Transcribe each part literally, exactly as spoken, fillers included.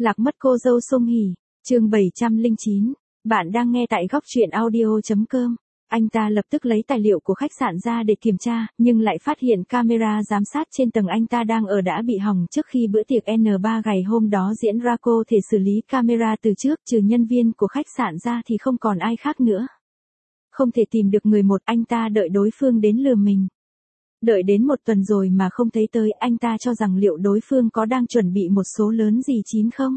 Lạc mất cô dâu Song Hỷ, chương bảy trăm lẻ chín. Bạn đang nghe tại góc truyện audio chấm com. Anh ta lập tức lấy tài liệu của khách sạn ra để kiểm tra, nhưng lại phát hiện camera giám sát trên tầng anh ta đang ở đã bị hỏng trước khi bữa tiệc N ba ngày hôm đó diễn ra. Cô thể xử lý camera từ trước, trừ nhân viên của khách sạn ra thì không còn ai khác nữa. Không thể tìm được người một, anh ta đợi đối phương đến lừa mình. Đợi đến một tuần rồi mà không thấy tới, anh ta cho rằng liệu đối phương có đang chuẩn bị một số lớn gì chín không?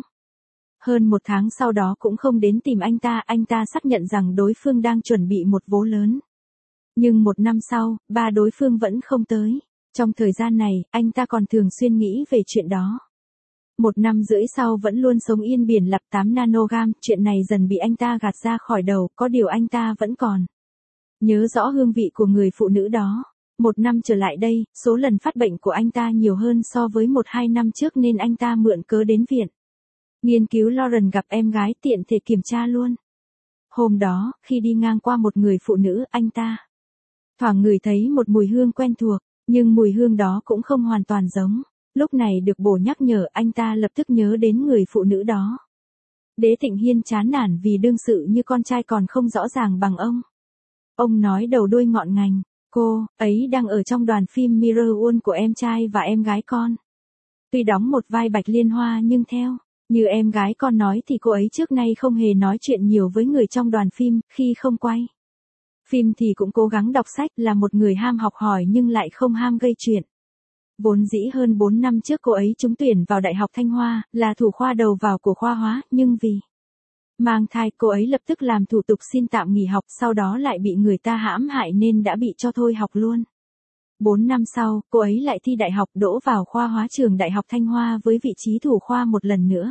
Hơn một tháng sau đó cũng không đến tìm anh ta, anh ta xác nhận rằng đối phương đang chuẩn bị một vố lớn. Nhưng một năm sau, ba đối phương vẫn không tới. Trong thời gian này, anh ta còn thường xuyên nghĩ về chuyện đó. Một năm rưỡi sau vẫn luôn sống yên biển lặng tám nanogam, chuyện này dần bị anh ta gạt ra khỏi đầu, có điều anh ta vẫn còn nhớ rõ hương vị của người phụ nữ đó. Một năm trở lại đây, số lần phát bệnh của anh ta nhiều hơn so với một hai năm trước nên anh ta mượn cớ đến viện nghiên cứu Lauren gặp em gái tiện thể kiểm tra luôn. Hôm đó, khi đi ngang qua một người phụ nữ, anh ta thoảng ngửi thấy một mùi hương quen thuộc, nhưng mùi hương đó cũng không hoàn toàn giống. Lúc này được bổ nhắc nhở, anh ta lập tức nhớ đến người phụ nữ đó. Đế Thịnh Hiên chán nản vì đương sự như con trai còn không rõ ràng bằng ông. Ông nói đầu đuôi ngọn ngành, cô ấy đang ở trong đoàn phim Mirror World của em trai và em gái con. Tuy đóng một vai Bạch Liên Hoa nhưng theo như em gái con nói thì cô ấy trước nay không hề nói chuyện nhiều với người trong đoàn phim, khi không quay phim thì cũng cố gắng đọc sách, là một người ham học hỏi nhưng lại không ham gây chuyện. Vốn dĩ hơn bốn năm trước cô ấy trúng tuyển vào Đại học Thanh Hoa, là thủ khoa đầu vào của khoa hóa, nhưng vì mang thai cô ấy lập tức làm thủ tục xin tạm nghỉ học, sau đó lại bị người ta hãm hại nên đã bị cho thôi học luôn. Bốn năm sau, cô ấy lại thi đại học đỗ vào khoa hóa trường Đại học Thanh Hoa với vị trí thủ khoa một lần nữa.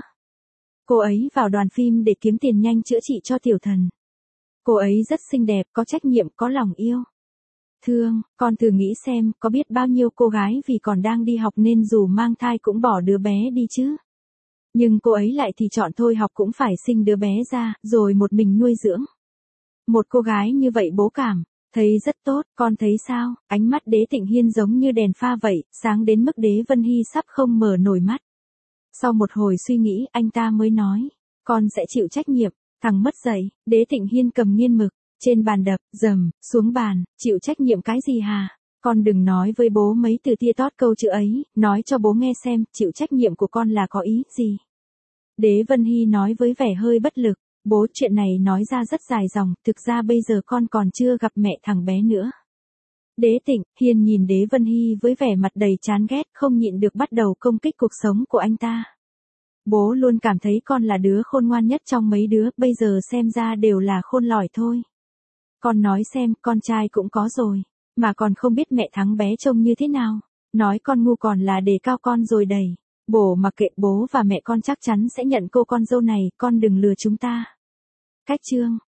Cô ấy vào đoàn phim để kiếm tiền nhanh chữa trị cho tiểu thần. Cô ấy rất xinh đẹp, có trách nhiệm, có lòng yêu thương. Con thử nghĩ xem, có biết bao nhiêu cô gái vì còn đang đi học nên dù mang thai cũng bỏ đứa bé đi chứ. Nhưng cô ấy lại thì chọn thôi học cũng phải sinh đứa bé ra, rồi một mình nuôi dưỡng. Một cô gái như vậy bố cảm thấy rất tốt, con thấy sao? Ánh mắt Đế Thịnh Hiên giống như đèn pha vậy, sáng đến mức Đế Vân Hy sắp không mở nổi mắt. Sau một hồi suy nghĩ, anh ta mới nói, con sẽ chịu trách nhiệm. Thằng mất dạy, Đế Thịnh Hiên cầm nghiên mực trên bàn đập, dầm xuống bàn, chịu trách nhiệm cái gì hả? Con đừng nói với bố mấy từ tia tót câu chữ ấy, nói cho bố nghe xem, chịu trách nhiệm của con là có ý gì? Đế Vân Hy nói với vẻ hơi bất lực, bố, chuyện này nói ra rất dài dòng, thực ra bây giờ con còn chưa gặp mẹ thằng bé nữa. Đế Thịnh Hiên nhìn Đế Vân Hy với vẻ mặt đầy chán ghét, không nhịn được bắt đầu công kích cuộc sống của anh ta. Bố luôn cảm thấy con là đứa khôn ngoan nhất trong mấy đứa, bây giờ xem ra đều là khôn lỏi thôi. Con nói xem, con trai cũng có rồi, mà còn không biết mẹ thằng bé trông như thế nào. Nói con ngu còn là đề cao con rồi đầy. Bố mặc kệ, bố và mẹ con chắc chắn sẽ nhận cô con dâu này, con đừng lừa chúng ta. Cách chương